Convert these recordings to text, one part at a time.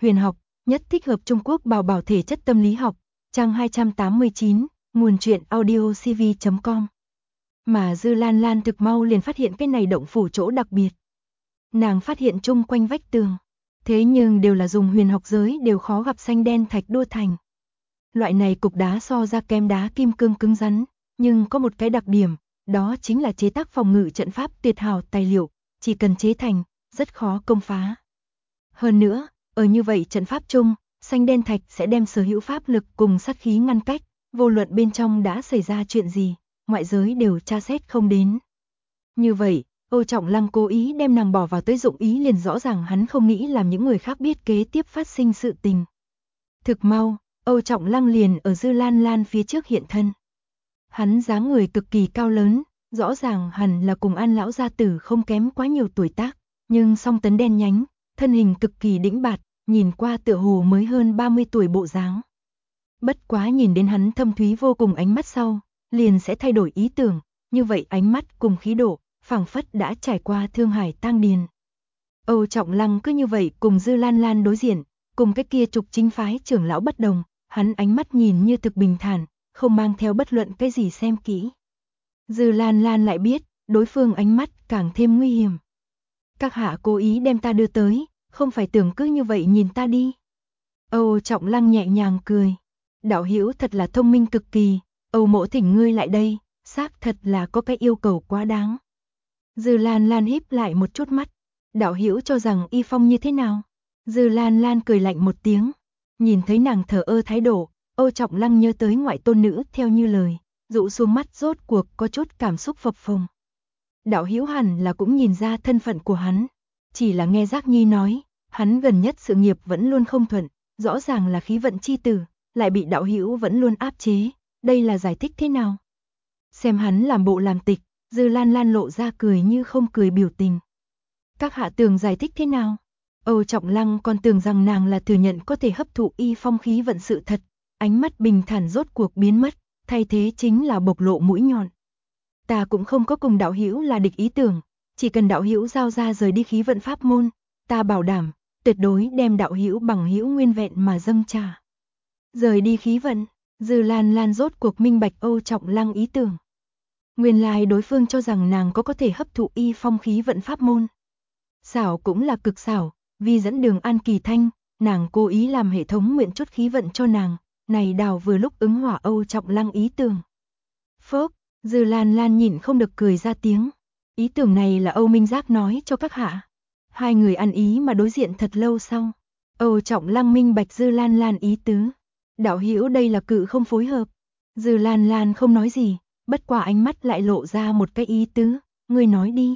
huyền học, nhất thích hợp Trung Quốc bảo bảo thể chất tâm lý học, trang 289, nguồn truyện audiocv.com. Mà Dư Lan Lan thực mau liền phát hiện cái này động phủ chỗ đặc biệt. Nàng phát hiện chung quanh vách tường, thế nhưng đều là dùng huyền học giới đều khó gặp xanh đen thạch đua thành. Loại này cục đá so ra kém đá kim cương cứng rắn, nhưng có một cái đặc điểm, đó chính là chế tác phòng ngự trận pháp tuyệt hảo tài liệu, chỉ cần chế thành, rất khó công phá. Hơn nữa, ở như vậy trận pháp chung, xanh đen thạch sẽ đem sở hữu pháp lực cùng sát khí ngăn cách, vô luận bên trong đã xảy ra chuyện gì, ngoại giới đều tra xét không đến. Như vậy, Âu Trọng Lăng cố ý đem nàng bỏ vào tới dụng ý liền rõ ràng hắn không nghĩ làm những người khác biết kế tiếp phát sinh sự tình. Thực mau, Âu Trọng Lăng liền ở Dư Lan Lan phía trước hiện thân. Hắn dáng người cực kỳ cao lớn, rõ ràng hẳn là cùng An lão gia tử không kém quá nhiều tuổi tác, nhưng song tấn đen nhánh, thân hình cực kỳ đĩnh bạt, nhìn qua tựa hồ mới hơn 30 tuổi bộ dáng. Bất quá nhìn đến hắn thâm thúy vô cùng ánh mắt sau, liền sẽ thay đổi ý tưởng, như vậy ánh mắt cùng khí độ, phảng phất đã trải qua thương hải tang điền. Âu Trọng Lăng cứ như vậy cùng Dư Lan Lan đối diện, cùng cái kia Trục Chính phái trưởng lão bất đồng, hắn ánh mắt nhìn như thực bình thản, không mang theo bất luận cái gì xem kỹ. Dư Lan Lan lại biết, đối phương ánh mắt càng thêm nguy hiểm. Các hạ cố ý đem ta đưa tới, không phải tưởng cứ như vậy nhìn ta đi. Âu Trọng Lăng nhẹ nhàng cười. Đạo hữu thật là thông minh cực kỳ, Âu mỗ thỉnh ngươi lại đây, xác thật là có cái yêu cầu quá đáng. Dư Lan Lan híp lại một chút mắt. Đạo hữu cho rằng y phong như thế nào? Dư Lan Lan cười lạnh một tiếng. Nhìn thấy nàng thờ ơ thái độ, Âu Trọng Lăng nhớ tới ngoại tôn nữ theo như lời, dụ xuống mắt rốt cuộc có chút cảm xúc phập phồng. Đạo hữu hẳn là cũng nhìn ra thân phận của hắn, chỉ là nghe Giác Nhi nói, hắn gần nhất sự nghiệp vẫn luôn không thuận, rõ ràng là khí vận chi tử, lại bị đạo hữu vẫn luôn áp chế, đây là giải thích thế nào? Xem hắn làm bộ làm tịch, Dư Lan Lan lộ ra cười như không cười biểu tình. Các hạ tường giải thích thế nào? Âu Trọng Lăng còn tưởng rằng nàng là thừa nhận có thể hấp thụ y phong khí vận sự thật, ánh mắt bình thản rốt cuộc biến mất, thay thế chính là bộc lộ mũi nhọn. Ta cũng không có cùng đạo hữu là địch ý tưởng, chỉ cần đạo hữu giao ra rời đi khí vận pháp môn, ta bảo đảm, tuyệt đối đem đạo hữu bằng hữu nguyên vẹn mà dâng trả. Rời đi khí vận, Dư Lan Lan rốt cuộc minh bạch Âu Trọng Lăng ý tưởng. Nguyên lai đối phương cho rằng nàng có thể hấp thụ y phong khí vận pháp môn. Xảo cũng là cực xảo, vì dẫn đường An Kỳ Thanh, nàng cố ý làm hệ thống nguyện chút khí vận cho nàng, này đào vừa lúc ứng hỏa Âu Trọng Lăng ý tưởng. Phốc, Dư Lan Lan nhịn không được cười ra tiếng. Ý tưởng này là Âu Minh Giác nói cho các hạ. Hai người ăn ý mà đối diện thật lâu sau. Âu Trọng Lăng minh bạch Dư Lan Lan ý tứ. Đạo hữu đây là cự không phối hợp. Dư Lan Lan không nói gì, bất quả ánh mắt lại lộ ra một cái ý tứ, ngươi nói đi.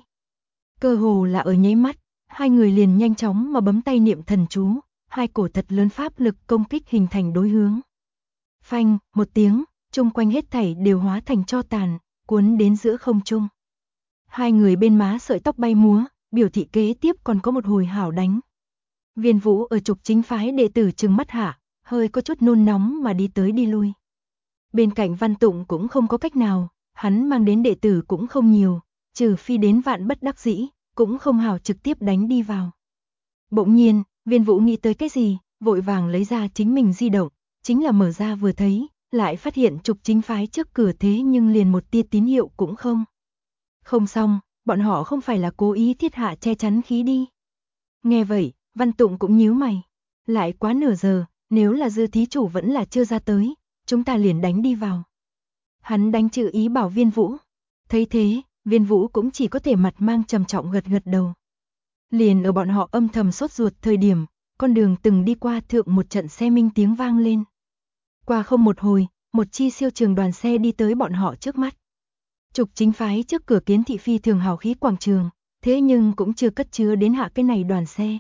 Cơ hồ là ở nháy mắt, hai người liền nhanh chóng mà bấm tay niệm thần chú, hai cổ thật lớn pháp lực công kích hình thành đối hướng. Phanh, một tiếng, chung quanh hết thảy đều hóa thành tro tàn, cuốn đến giữa không trung. Hai người bên má sợi tóc bay múa, biểu thị kế tiếp còn có một hồi hảo đánh. Viên Vũ ở Trục Chính phái đệ tử trừng mắt hạ, hơi có chút nôn nóng mà đi tới đi lui. Bên cạnh Văn Tụng cũng không có cách nào, hắn mang đến đệ tử cũng không nhiều, trừ phi đến vạn bất đắc dĩ, cũng không hảo trực tiếp đánh đi vào. Bỗng nhiên, Viên Vũ nghĩ tới cái gì, vội vàng lấy ra chính mình di động, chính là mở ra vừa thấy, lại phát hiện Trục Chính phái trước cửa thế nhưng liền một tia tín hiệu cũng không. Không xong, bọn họ không phải là cố ý thiết hạ che chắn khí đi. Nghe vậy, Văn Tụng cũng nhíu mày. Lại quá nửa giờ, nếu là Dư thí chủ vẫn là chưa ra tới, chúng ta liền đánh đi vào. Hắn đánh chữ ý bảo Viên Vũ. Thấy thế, Viên Vũ cũng chỉ có thể mặt mang trầm trọng gật gật đầu. Liền ở bọn họ âm thầm sốt ruột thời điểm, con đường từng đi qua thượng một trận xe minh tiếng vang lên. Qua không một hồi, một chi siêu trường đoàn xe đi tới bọn họ trước mắt. Trục Chính phái trước cửa Kiến thị phi thường hào khí quảng trường, thế nhưng cũng chưa cất chứa đến hạ cái này đoàn xe.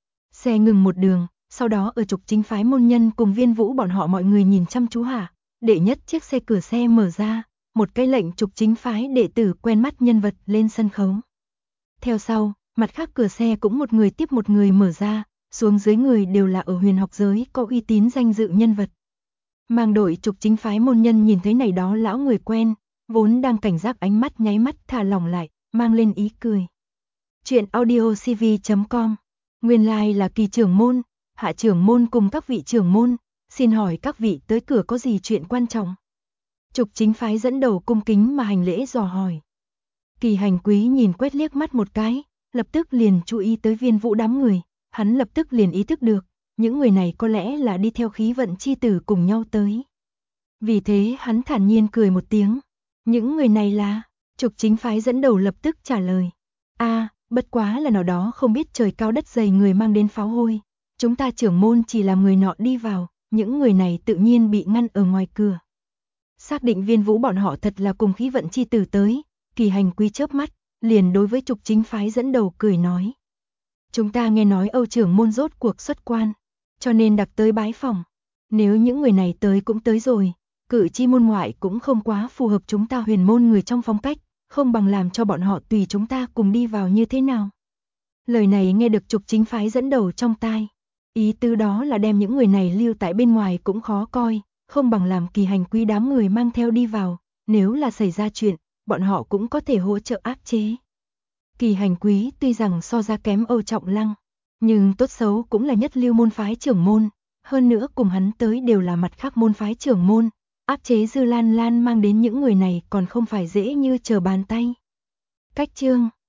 Xe ngừng một đường, sau đó ở Trục Chính phái môn nhân cùng Viên Vũ bọn họ mọi người nhìn chăm chú hạ, đệ nhất chiếc xe cửa xe mở ra, một cái lệnh Trục Chính phái đệ tử quen mắt nhân vật lên sân khấu. Theo sau, mặt khác cửa xe cũng một người tiếp một người mở ra, xuống dưới người đều là ở huyền học giới có uy tín danh dự nhân vật. Mang đội Trục Chính phái môn nhân nhìn thấy này đó lão người quen, vốn đang cảnh giác ánh mắt nháy mắt thả lỏng lại, mang lên ý cười. Chuyện audiocv.com. Nguyên lai là Kỳ trưởng môn, hạ trưởng môn cùng các vị trưởng môn, xin hỏi các vị tới cửa có gì chuyện quan trọng? Trục chính phái dẫn đầu cung kính mà hành lễ dò hỏi. Kỳ Hành Quý nhìn quét liếc mắt một cái, lập tức liền chú ý tới Viên Vũ đám người, hắn lập tức liền ý thức được, những người này có lẽ là đi theo khí vận chi tử cùng nhau tới. Vì thế hắn thản nhiên cười một tiếng, những người này là, Trục chính phái dẫn đầu lập tức trả lời. Bất quá là nào đó không biết trời cao đất dày người mang đến pháo hôi, chúng ta trưởng môn chỉ làm người nọ đi vào, những người này tự nhiên bị ngăn ở ngoài cửa. Xác định Viên Vũ bọn họ thật là cùng khí vận chi tử tới, Kỳ Hành Quý chớp mắt, liền đối với Trục chính phái dẫn đầu cười nói. Chúng ta nghe nói Âu trưởng môn rốt cuộc xuất quan, cho nên đặc tới bái phỏng. Nếu những người này tới cũng tới rồi, cử chi môn ngoại cũng không quá phù hợp chúng ta Huyền môn người trong phong cách, không bằng làm cho bọn họ tùy chúng ta cùng đi vào như thế nào. Lời này nghe được Trục chính phái dẫn đầu trong tai. Ý tứ đó là đem những người này lưu tại bên ngoài cũng khó coi, không bằng làm Kỳ Hành Quý đám người mang theo đi vào, nếu là xảy ra chuyện, bọn họ cũng có thể hỗ trợ áp chế. Kỳ Hành Quý tuy rằng so ra kém Âu Trọng Lăng, nhưng tốt xấu cũng là nhất lưu môn phái trưởng môn, hơn nữa cùng hắn tới đều là mặt khác môn phái trưởng môn, áp chế Dư Lan Lan mang đến những người này còn không phải dễ như trở bàn tay. Cách chương